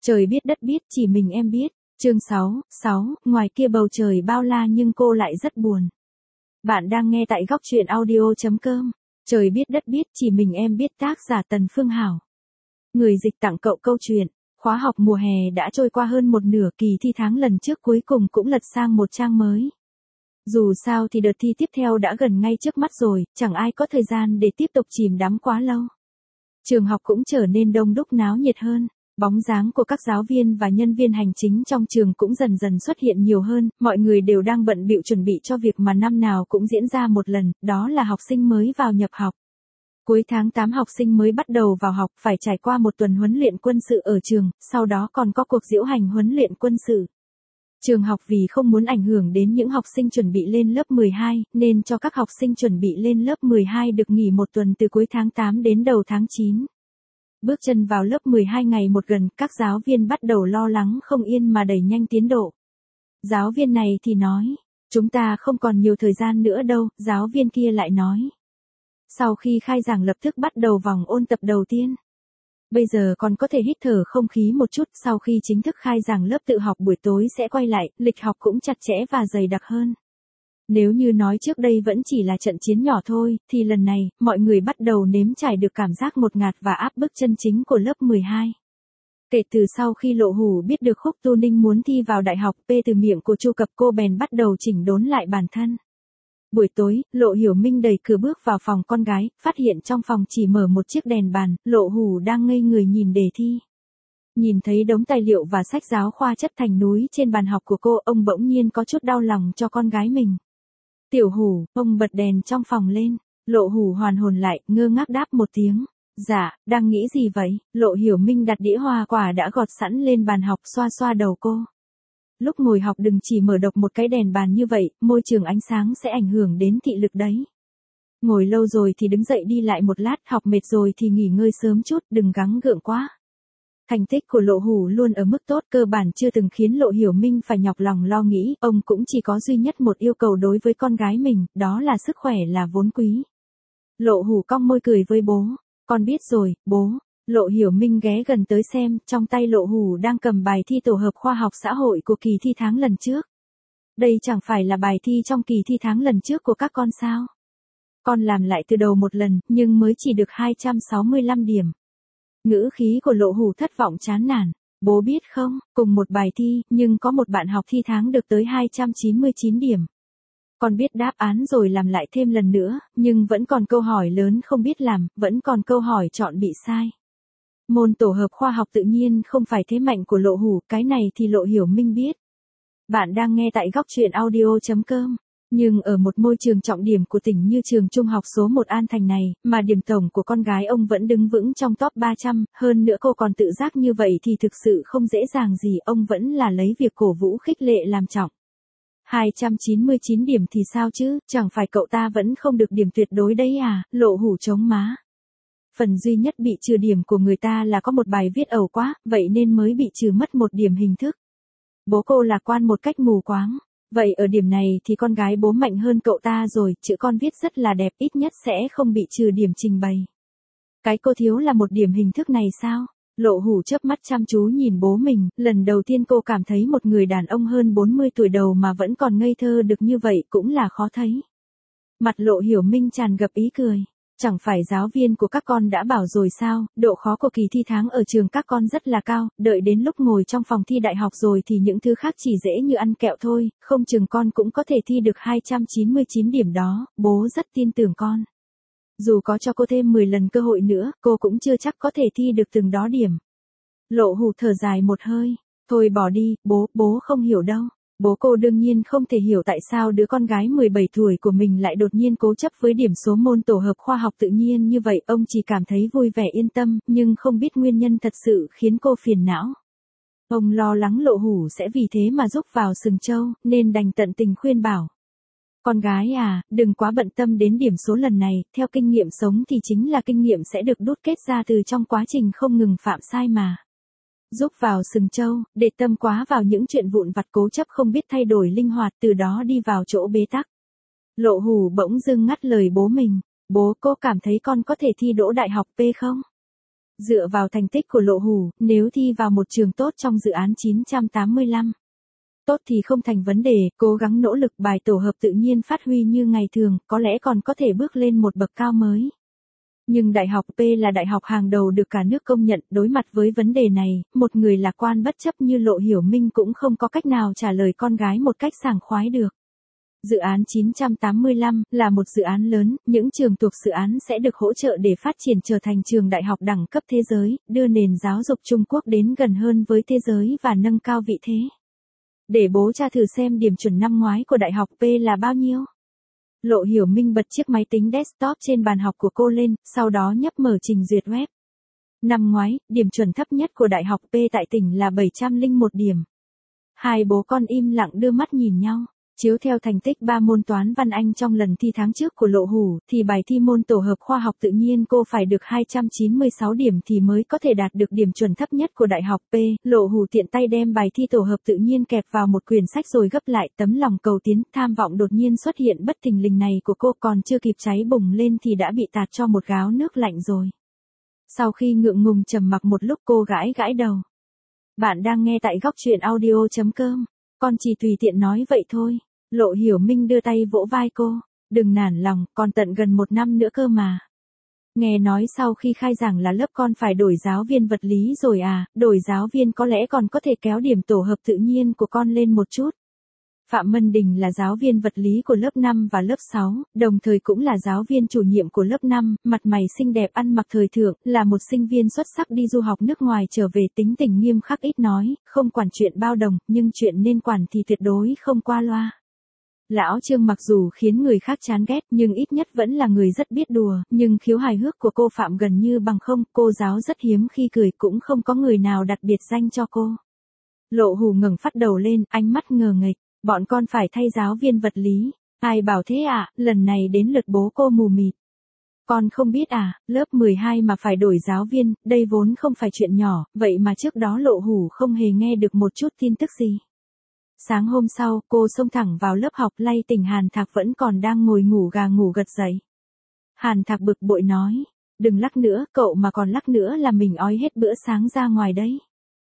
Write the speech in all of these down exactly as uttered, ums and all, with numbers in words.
Trời biết đất biết, chỉ mình em biết. Chương sáu, sáu, ngoài kia bầu trời bao la nhưng cô lại rất buồn. Bạn đang nghe tại góc truyện audio chấm com. Trời biết đất biết, chỉ mình em biết, tác giả Tần Phương Hảo. Người dịch tặng cậu câu chuyện. Khóa học mùa hè đã trôi qua hơn một nửa, kỳ thi tháng lần trước cuối cùng cũng lật sang một trang mới. Dù sao thì đợt thi tiếp theo đã gần ngay trước mắt rồi, chẳng ai có thời gian để tiếp tục chìm đắm quá lâu. Trường học cũng trở nên đông đúc náo nhiệt hơn. Bóng dáng của các giáo viên và nhân viên hành chính trong trường cũng dần dần xuất hiện nhiều hơn, mọi người đều đang bận bịu chuẩn bị cho việc mà năm nào cũng diễn ra một lần, đó là học sinh mới vào nhập học. Cuối tháng tám học sinh mới bắt đầu vào học phải trải qua một tuần huấn luyện quân sự ở trường, sau đó còn có cuộc diễu hành huấn luyện quân sự. Trường học vì không muốn ảnh hưởng đến những học sinh chuẩn bị lên lớp mười hai, nên cho các học sinh chuẩn bị lên lớp mười hai được nghỉ một tuần từ cuối tháng tám đến đầu tháng chín. Bước chân vào lớp mười hai ngày một gần, các giáo viên bắt đầu lo lắng không yên mà đẩy nhanh tiến độ. Giáo viên này thì nói, chúng ta không còn nhiều thời gian nữa đâu, giáo viên kia lại nói. Sau khi khai giảng lập tức bắt đầu vòng ôn tập đầu tiên. Bây giờ còn có thể hít thở không khí một chút, sau khi chính thức khai giảng lớp tự học buổi tối sẽ quay lại, lịch học cũng chặt chẽ và dày đặc hơn. Nếu như nói trước đây vẫn chỉ là trận chiến nhỏ thôi, thì lần này, mọi người bắt đầu nếm trải được cảm giác ngột ngạt và áp bức chân chính của lớp mười hai. Kể từ sau khi Lộ Hủ biết được Khúc Tu Ninh muốn thi vào đại học P từ miệng của Chu Cập, cô bèn bắt đầu chỉnh đốn lại bản thân. Buổi tối, Lộ Hiểu Minh đẩy cửa bước vào phòng con gái, phát hiện trong phòng chỉ mở một chiếc đèn bàn, Lộ Hủ đang ngây người nhìn đề thi. Nhìn thấy đống tài liệu và sách giáo khoa chất thành núi trên bàn học của cô, ông bỗng nhiên có chút đau lòng cho con gái mình. Tiểu Hủ, ông bật đèn trong phòng lên. Lộ Hủ hoàn hồn lại, ngơ ngác đáp một tiếng. Dạ, đang nghĩ gì vậy? Lộ Hiểu Minh đặt đĩa hoa quả đã gọt sẵn lên bàn học, xoa xoa đầu cô. Lúc ngồi học đừng chỉ mở độc một cái đèn bàn như vậy, môi trường ánh sáng sẽ ảnh hưởng đến thị lực đấy. Ngồi lâu rồi thì đứng dậy đi lại một lát, học mệt rồi thì nghỉ ngơi sớm chút, đừng gắng gượng quá. Thành tích của Lộ Hủ luôn ở mức tốt, cơ bản chưa từng khiến Lộ Hiểu Minh phải nhọc lòng lo nghĩ, ông cũng chỉ có duy nhất một yêu cầu đối với con gái mình, đó là sức khỏe là vốn quý. Lộ Hủ cong môi cười với bố, con biết rồi, bố. Lộ Hiểu Minh ghé gần tới xem, trong tay Lộ Hủ đang cầm bài thi tổ hợp khoa học xã hội của kỳ thi tháng lần trước. Đây chẳng phải là bài thi trong kỳ thi tháng lần trước của các con sao? Con làm lại từ đầu một lần, nhưng mới chỉ được hai trăm sáu mươi lăm điểm. Ngữ khí của Lộ Hủ thất vọng chán nản. Bố biết không, cùng một bài thi, nhưng có một bạn học thi tháng được tới hai trăm chín mươi chín điểm. Con biết đáp án rồi làm lại thêm lần nữa, nhưng vẫn còn câu hỏi lớn không biết làm, vẫn còn câu hỏi chọn bị sai. Môn tổ hợp khoa học tự nhiên không phải thế mạnh của Lộ Hủ, cái này thì Lộ Hiểu Minh biết. Bạn đang nghe tại góc truyện audio chấm com. Nhưng ở một môi trường trọng điểm của tỉnh như trường trung học số một An Thành này, mà điểm tổng của con gái ông vẫn đứng vững trong top ba trăm, hơn nữa cô còn tự giác như vậy thì thực sự không dễ dàng gì, ông vẫn là lấy việc cổ vũ khích lệ làm trọng. hai trăm chín mươi chín điểm thì sao chứ, chẳng phải cậu ta vẫn không được điểm tuyệt đối đấy à, Lộ Hủ chống má. Phần duy nhất bị trừ điểm của người ta là có một bài viết ẩu quá, vậy nên mới bị trừ mất một điểm hình thức. Bố cô lạc quan một cách mù quáng. Vậy ở điểm này thì con gái bố mạnh hơn cậu ta rồi, chữ con viết rất là đẹp, ít nhất sẽ không bị trừ điểm trình bày. Cái cô thiếu là một điểm hình thức này sao? Lộ Hủ chớp mắt chăm chú nhìn bố mình, lần đầu tiên cô cảm thấy một người đàn ông hơn bốn mươi tuổi đầu mà vẫn còn ngây thơ được như vậy cũng là khó thấy. Mặt Lộ Hiểu Minh tràn ngập ý cười. Chẳng phải giáo viên của các con đã bảo rồi sao, độ khó của kỳ thi tháng ở trường các con rất là cao, đợi đến lúc ngồi trong phòng thi đại học rồi thì những thứ khác chỉ dễ như ăn kẹo thôi, không chừng con cũng có thể thi được hai trăm chín mươi chín điểm đó, bố rất tin tưởng con. Dù có cho cô thêm mười lần cơ hội nữa, cô cũng chưa chắc có thể thi được từng đó điểm. Lộ Hủ thở dài một hơi, thôi bỏ đi, bố, bố không hiểu đâu. Bố cô đương nhiên không thể hiểu tại sao đứa con gái mười bảy tuổi của mình lại đột nhiên cố chấp với điểm số môn tổ hợp khoa học tự nhiên như vậy, ông chỉ cảm thấy vui vẻ yên tâm, nhưng không biết nguyên nhân thật sự khiến cô phiền não. Ông lo lắng Lộ Hủ sẽ vì thế mà rúc vào sừng trâu, nên đành tận tình khuyên bảo. Con gái à, đừng quá bận tâm đến điểm số lần này, theo kinh nghiệm sống thì chính là kinh nghiệm sẽ được đúc kết ra từ trong quá trình không ngừng phạm sai mà. Rúc vào sừng trâu, để tâm quá vào những chuyện vụn vặt, cố chấp không biết thay đổi linh hoạt, từ đó đi vào chỗ bế tắc. Lộ Hủ bỗng dưng ngắt lời bố mình, bố, cô cảm thấy con có thể thi đỗ đại học P không? Dựa vào thành tích của Lộ Hủ, nếu thi vào một trường tốt trong dự án chín trăm tám mươi lăm. Tốt thì không thành vấn đề, cố gắng nỗ lực bài tổ hợp tự nhiên phát huy như ngày thường, có lẽ còn có thể bước lên một bậc cao mới. Nhưng đại học P là đại học hàng đầu được cả nước công nhận, đối mặt với vấn đề này, một người lạc quan bất chấp như Lộ Hiểu Minh cũng không có cách nào trả lời con gái một cách sảng khoái được. Dự án chín trăm tám mươi lăm là một dự án lớn, những trường thuộc dự án sẽ được hỗ trợ để phát triển trở thành trường đại học đẳng cấp thế giới, đưa nền giáo dục Trung Quốc đến gần hơn với thế giới và nâng cao vị thế. Để bố tra thử xem điểm chuẩn năm ngoái của đại học P là bao nhiêu. Lộ Hiểu Minh bật chiếc máy tính desktop trên bàn học của cô lên, sau đó nhấp mở trình duyệt web. Năm ngoái, điểm chuẩn thấp nhất của đại học P tại tỉnh là bảy trăm lẻ một điểm. Hai bố con im lặng đưa mắt nhìn nhau. Chiếu theo thành tích ba môn toán văn Anh trong lần thi tháng trước của Lộ Hủ, thì bài thi môn tổ hợp khoa học tự nhiên cô phải được hai trăm chín mươi sáu điểm thì mới có thể đạt được điểm chuẩn thấp nhất của đại học P. Lộ Hủ tiện tay đem bài thi tổ hợp tự nhiên kẹp vào một quyển sách rồi gấp lại, tấm lòng cầu tiến, tham vọng đột nhiên xuất hiện bất thình lình này của cô còn chưa kịp cháy bùng lên thì đã bị tạt cho một gáo nước lạnh rồi. Sau khi ngượng ngùng trầm mặc một lúc cô gãi gãi đầu. Bạn đang nghe tại góc truyện audio chấm com. Con chỉ tùy tiện nói vậy thôi. Lộ Hiểu Minh đưa tay vỗ vai cô. Đừng nản lòng, còn tận gần một năm nữa cơ mà. Nghe nói sau khi khai giảng là lớp con phải đổi giáo viên vật lý rồi à, đổi giáo viên có lẽ còn có thể kéo điểm tổ hợp tự nhiên của con lên một chút. Phạm Mân Đình là giáo viên vật lý của lớp năm và lớp sáu, đồng thời cũng là giáo viên chủ nhiệm của lớp năm, mặt mày xinh đẹp ăn mặc thời thượng, là một sinh viên xuất sắc đi du học nước ngoài trở về tính tình nghiêm khắc ít nói, không quản chuyện bao đồng, nhưng chuyện nên quản thì tuyệt đối không qua loa. Lão Trương mặc dù khiến người khác chán ghét nhưng ít nhất vẫn là người rất biết đùa, nhưng khiếu hài hước của cô Phạm gần như bằng không, cô giáo rất hiếm khi cười cũng không có người nào đặt biệt danh cho cô. Lộ Hủ ngẩng phát đầu lên, ánh mắt ngờ nghệch. Bọn con phải thay giáo viên vật lý. Ai bảo thế ạ, à? Lần này đến lượt bố cô mù mịt. Con không biết à, lớp mười hai mà phải đổi giáo viên, đây vốn không phải chuyện nhỏ, vậy mà trước đó Lộ Hủ không hề nghe được một chút tin tức gì. Sáng hôm sau, cô xông thẳng vào lớp học lay tỉnh Hàn Thạc vẫn còn đang ngồi ngủ gà ngủ gật dậy. Hàn Thạc bực bội nói, đừng lắc nữa, cậu mà còn lắc nữa là mình ói hết bữa sáng ra ngoài đấy.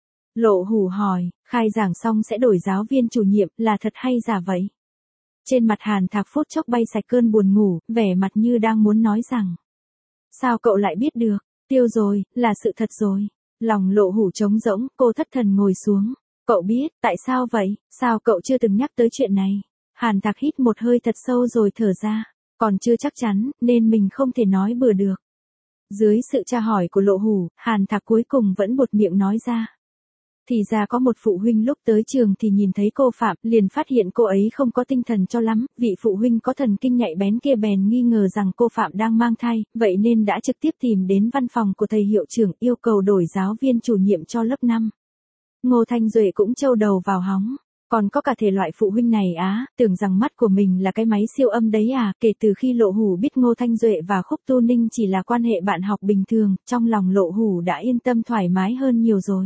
Lộ Hủ hỏi, khai giảng xong sẽ đổi giáo viên chủ nhiệm, là thật hay giả vậy? Trên mặt Hàn Thạc phút chốc bay sạch cơn buồn ngủ, vẻ mặt như đang muốn nói rằng. Sao cậu lại biết được? Tiêu rồi, là sự thật rồi. Lòng Lộ Hủ trống rỗng, cô thất thần ngồi xuống. Cậu biết, tại sao vậy? Sao cậu chưa từng nhắc tới chuyện này? Hàn Thạc hít một hơi thật sâu rồi thở ra. Còn chưa chắc chắn, nên mình không thể nói bừa được. Dưới sự tra hỏi của Lộ Hủ, Hàn Thạc cuối cùng vẫn buột miệng nói ra. Thì ra có một phụ huynh lúc tới trường thì nhìn thấy cô Phạm, liền phát hiện cô ấy không có tinh thần cho lắm, vị phụ huynh có thần kinh nhạy bén kia bèn nghi ngờ rằng cô Phạm đang mang thai, vậy nên đã trực tiếp tìm đến văn phòng của thầy hiệu trưởng yêu cầu đổi giáo viên chủ nhiệm cho lớp năm. Ngô Thanh Duệ cũng trâu đầu vào hóng. Còn có cả thể loại phụ huynh này á, tưởng rằng mắt của mình là cái máy siêu âm đấy à, kể từ khi Lộ Hủ biết Ngô Thanh Duệ và Khúc Tu Ninh chỉ là quan hệ bạn học bình thường, trong lòng Lộ Hủ đã yên tâm thoải mái hơn nhiều rồi.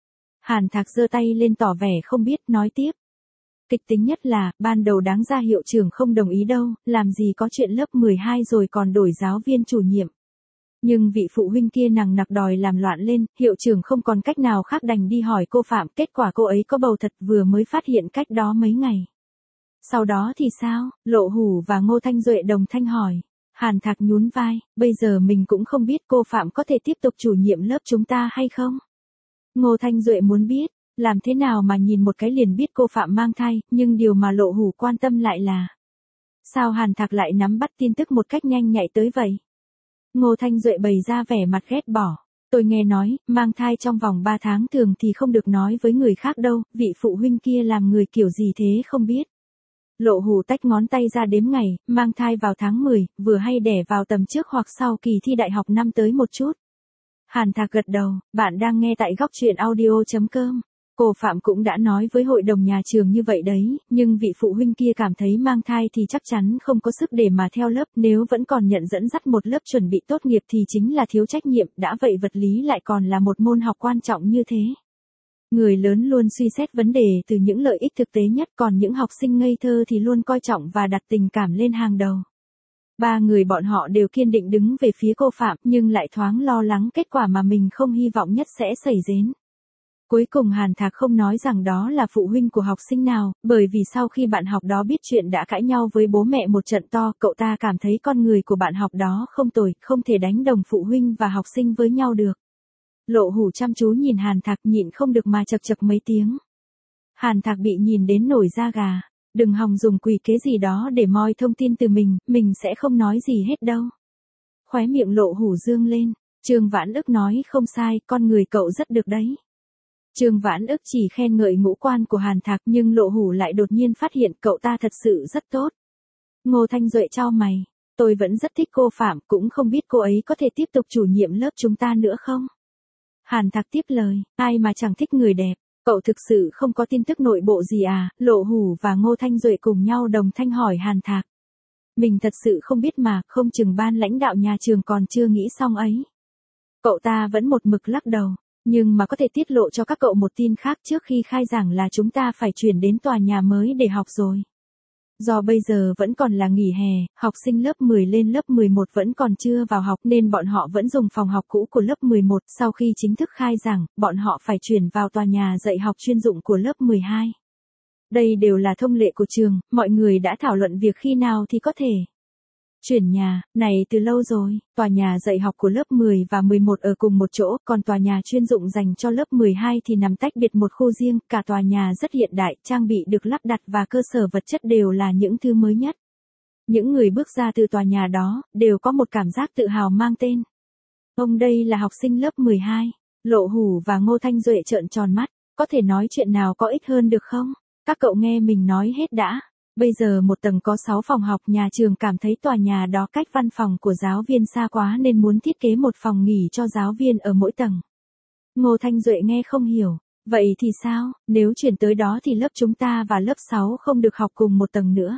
Hàn Thạc giơ tay lên tỏ vẻ không biết, nói tiếp. Kịch tính nhất là, ban đầu đáng ra hiệu trưởng không đồng ý đâu, làm gì có chuyện lớp mười hai rồi còn đổi giáo viên chủ nhiệm. Nhưng vị phụ huynh kia nằng nặc đòi làm loạn lên, hiệu trưởng không còn cách nào khác đành đi hỏi cô Phạm, kết quả cô ấy có bầu thật vừa mới phát hiện cách đó mấy ngày. Sau đó thì sao? Lộ Hủ và Ngô Thanh Duệ đồng thanh hỏi. Hàn Thạc nhún vai, bây giờ mình cũng không biết cô Phạm có thể tiếp tục chủ nhiệm lớp chúng ta hay không. Ngô Thanh Duệ muốn biết, làm thế nào mà nhìn một cái liền biết cô Phạm mang thai, nhưng điều mà Lộ Hủ quan tâm lại là. Sao Hàn Thạc lại nắm bắt tin tức một cách nhanh nhạy tới vậy? Ngô Thanh Duệ bày ra vẻ mặt ghét bỏ. Tôi nghe nói, mang thai trong vòng ba tháng thường thì không được nói với người khác đâu, vị phụ huynh kia làm người kiểu gì thế không biết. Lộ Hủ tách ngón tay ra đếm ngày, mang thai vào tháng mười, vừa hay đẻ vào tầm trước hoặc sau kỳ thi đại học năm tới một chút. Hàn Thạc gật đầu, bạn đang nghe tại góc truyện audio chấm com. Cô Phạm cũng đã nói với hội đồng nhà trường như vậy đấy, nhưng vị phụ huynh kia cảm thấy mang thai thì chắc chắn không có sức để mà theo lớp, nếu vẫn còn nhận dẫn dắt một lớp chuẩn bị tốt nghiệp thì chính là thiếu trách nhiệm, đã vậy vật lý lại còn là một môn học quan trọng như thế. Người lớn luôn suy xét vấn đề từ những lợi ích thực tế nhất, còn những học sinh ngây thơ thì luôn coi trọng và đặt tình cảm lên hàng đầu. Ba người bọn họ đều kiên định đứng về phía cô Phạm nhưng lại thoáng lo lắng kết quả mà mình không hy vọng nhất sẽ xảy đến. Cuối cùng Hàn Thạc không nói rằng đó là phụ huynh của học sinh nào, bởi vì sau khi bạn học đó biết chuyện đã cãi nhau với bố mẹ một trận to, cậu ta cảm thấy con người của bạn học đó không tồi, không thể đánh đồng phụ huynh và học sinh với nhau được. Lộ Hủ chăm chú nhìn Hàn Thạc nhịn không được mà chậc chậc mấy tiếng. Hàn Thạc bị nhìn đến nổi da gà. Đừng hòng dùng quỷ kế gì đó để moi thông tin từ mình, mình sẽ không nói gì hết đâu. Khóe miệng Lộ Hủ dương lên. Trương Vãn Ức nói không sai, con người cậu rất được đấy. Trương Vãn Ức chỉ khen ngợi ngũ quan của Hàn Thạc nhưng Lộ Hủ lại đột nhiên phát hiện cậu ta thật sự rất tốt. Ngô Thanh Duệ chau mày. Tôi vẫn rất thích cô Phạm, cũng không biết cô ấy có thể tiếp tục chủ nhiệm lớp chúng ta nữa không? Hàn Thạc tiếp lời, ai mà chẳng thích người đẹp. Cậu thực sự không có tin tức nội bộ gì à? Lộ Hủ và Ngô Thanh Duệ cùng nhau đồng thanh hỏi Hàn Thạc. Mình thật sự không biết mà, không chừng ban lãnh đạo nhà trường còn chưa nghĩ xong ấy. Cậu ta vẫn một mực lắc đầu, nhưng mà có thể tiết lộ cho các cậu một tin khác trước khi khai giảng là chúng ta phải chuyển đến tòa nhà mới để học rồi. Do bây giờ vẫn còn là nghỉ hè, học sinh lớp mười lên lớp mười một vẫn còn chưa vào học nên bọn họ vẫn dùng phòng học cũ của lớp mười một. Sau khi chính thức khai giảng, bọn họ phải chuyển vào tòa nhà dạy học chuyên dụng của lớp mười hai. Đây đều là thông lệ của trường, mọi người đã thảo luận việc khi nào thì có thể chuyển nhà, này từ lâu rồi. Tòa nhà dạy học của lớp mười và mười một ở cùng một chỗ, còn tòa nhà chuyên dụng dành cho lớp mười hai thì nằm tách biệt một khu riêng, cả tòa nhà rất hiện đại, trang bị được lắp đặt và cơ sở vật chất đều là những thứ mới nhất. Những người bước ra từ tòa nhà đó, đều có một cảm giác tự hào mang tên. Ông đây là học sinh lớp mười hai, Lộ Hủ và Ngô Thanh Duệ trợn tròn mắt, có thể nói chuyện nào có ích hơn được không? Các cậu nghe mình nói hết đã. Bây giờ một tầng có sáu phòng học, nhà trường cảm thấy tòa nhà đó cách văn phòng của giáo viên xa quá nên muốn thiết kế một phòng nghỉ cho giáo viên ở mỗi tầng. Ngô Thanh Duệ nghe không hiểu, vậy thì sao, nếu chuyển tới đó thì lớp chúng ta và lớp sáu không được học cùng một tầng nữa.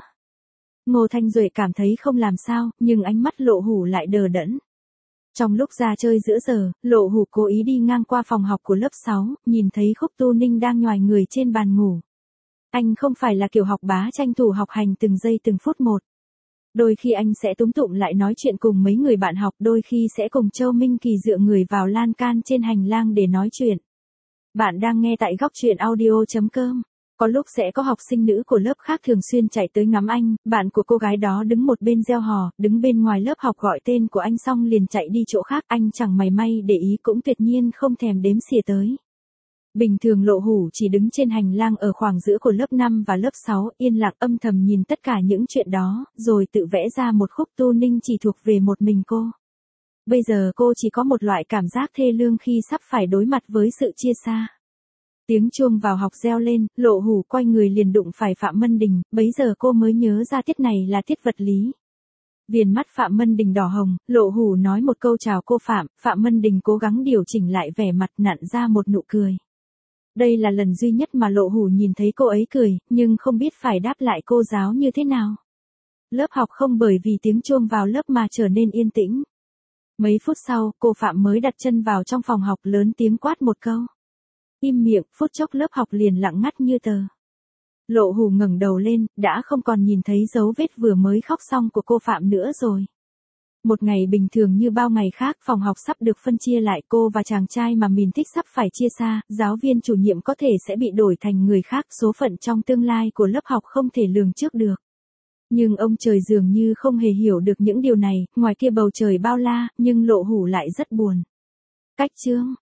Ngô Thanh Duệ cảm thấy không làm sao, nhưng ánh mắt Lộ Hủ lại đờ đẫn. Trong lúc ra chơi giữa giờ, Lộ Hủ cố ý đi ngang qua phòng học của lớp sáu, nhìn thấy Khúc Tu Ninh đang nhoài người trên bàn ngủ. Anh không phải là kiểu học bá tranh thủ học hành từng giây từng phút một. Đôi khi anh sẽ túm tụm lại nói chuyện cùng mấy người bạn học, đôi khi sẽ cùng Châu Minh Kỳ dựa người vào lan can trên hành lang để nói chuyện. Bạn đang nghe tại góc truyện audio chấm com. Có lúc sẽ có học sinh nữ của lớp khác thường xuyên chạy tới ngắm anh, bạn của cô gái đó đứng một bên reo hò, đứng bên ngoài lớp học gọi tên của anh xong liền chạy đi chỗ khác, anh chẳng mảy may để ý cũng tuyệt nhiên không thèm đếm xỉa tới. Bình thường Lộ Hủ chỉ đứng trên hành lang ở khoảng giữa của lớp năm và lớp sáu, yên lặng âm thầm nhìn tất cả những chuyện đó, rồi tự vẽ ra một Khúc Tu Ninh chỉ thuộc về một mình cô. Bây giờ cô chỉ có một loại cảm giác thê lương khi sắp phải đối mặt với sự chia xa. Tiếng chuông vào học reo lên, Lộ Hủ quay người liền đụng phải Phạm Mân Đình, bấy giờ cô mới nhớ ra tiết này là tiết vật lý. Viền mắt Phạm Mân Đình đỏ hồng, Lộ Hủ nói một câu chào cô Phạm, Phạm Mân Đình cố gắng điều chỉnh lại vẻ mặt nặn ra một nụ cười. Đây là lần duy nhất mà Lộ Hủ nhìn thấy cô ấy cười, nhưng không biết phải đáp lại cô giáo như thế nào. Lớp học không bởi vì tiếng chuông vào lớp mà trở nên yên tĩnh. Mấy phút sau, cô Phạm mới đặt chân vào trong phòng học lớn tiếng quát một câu. Im miệng, phút chốc lớp học liền lặng ngắt như tờ. Lộ Hủ ngẩng đầu lên, đã không còn nhìn thấy dấu vết vừa mới khóc xong của cô Phạm nữa rồi. Một ngày bình thường như bao ngày khác, phòng học sắp được phân chia lại, cô và chàng trai mà mình thích sắp phải chia xa, giáo viên chủ nhiệm có thể sẽ bị đổi thành người khác, số phận trong tương lai của lớp học không thể lường trước được. Nhưng ông trời dường như không hề hiểu được những điều này, ngoài kia bầu trời bao la, nhưng Lộ Hủ lại rất buồn. Cách chương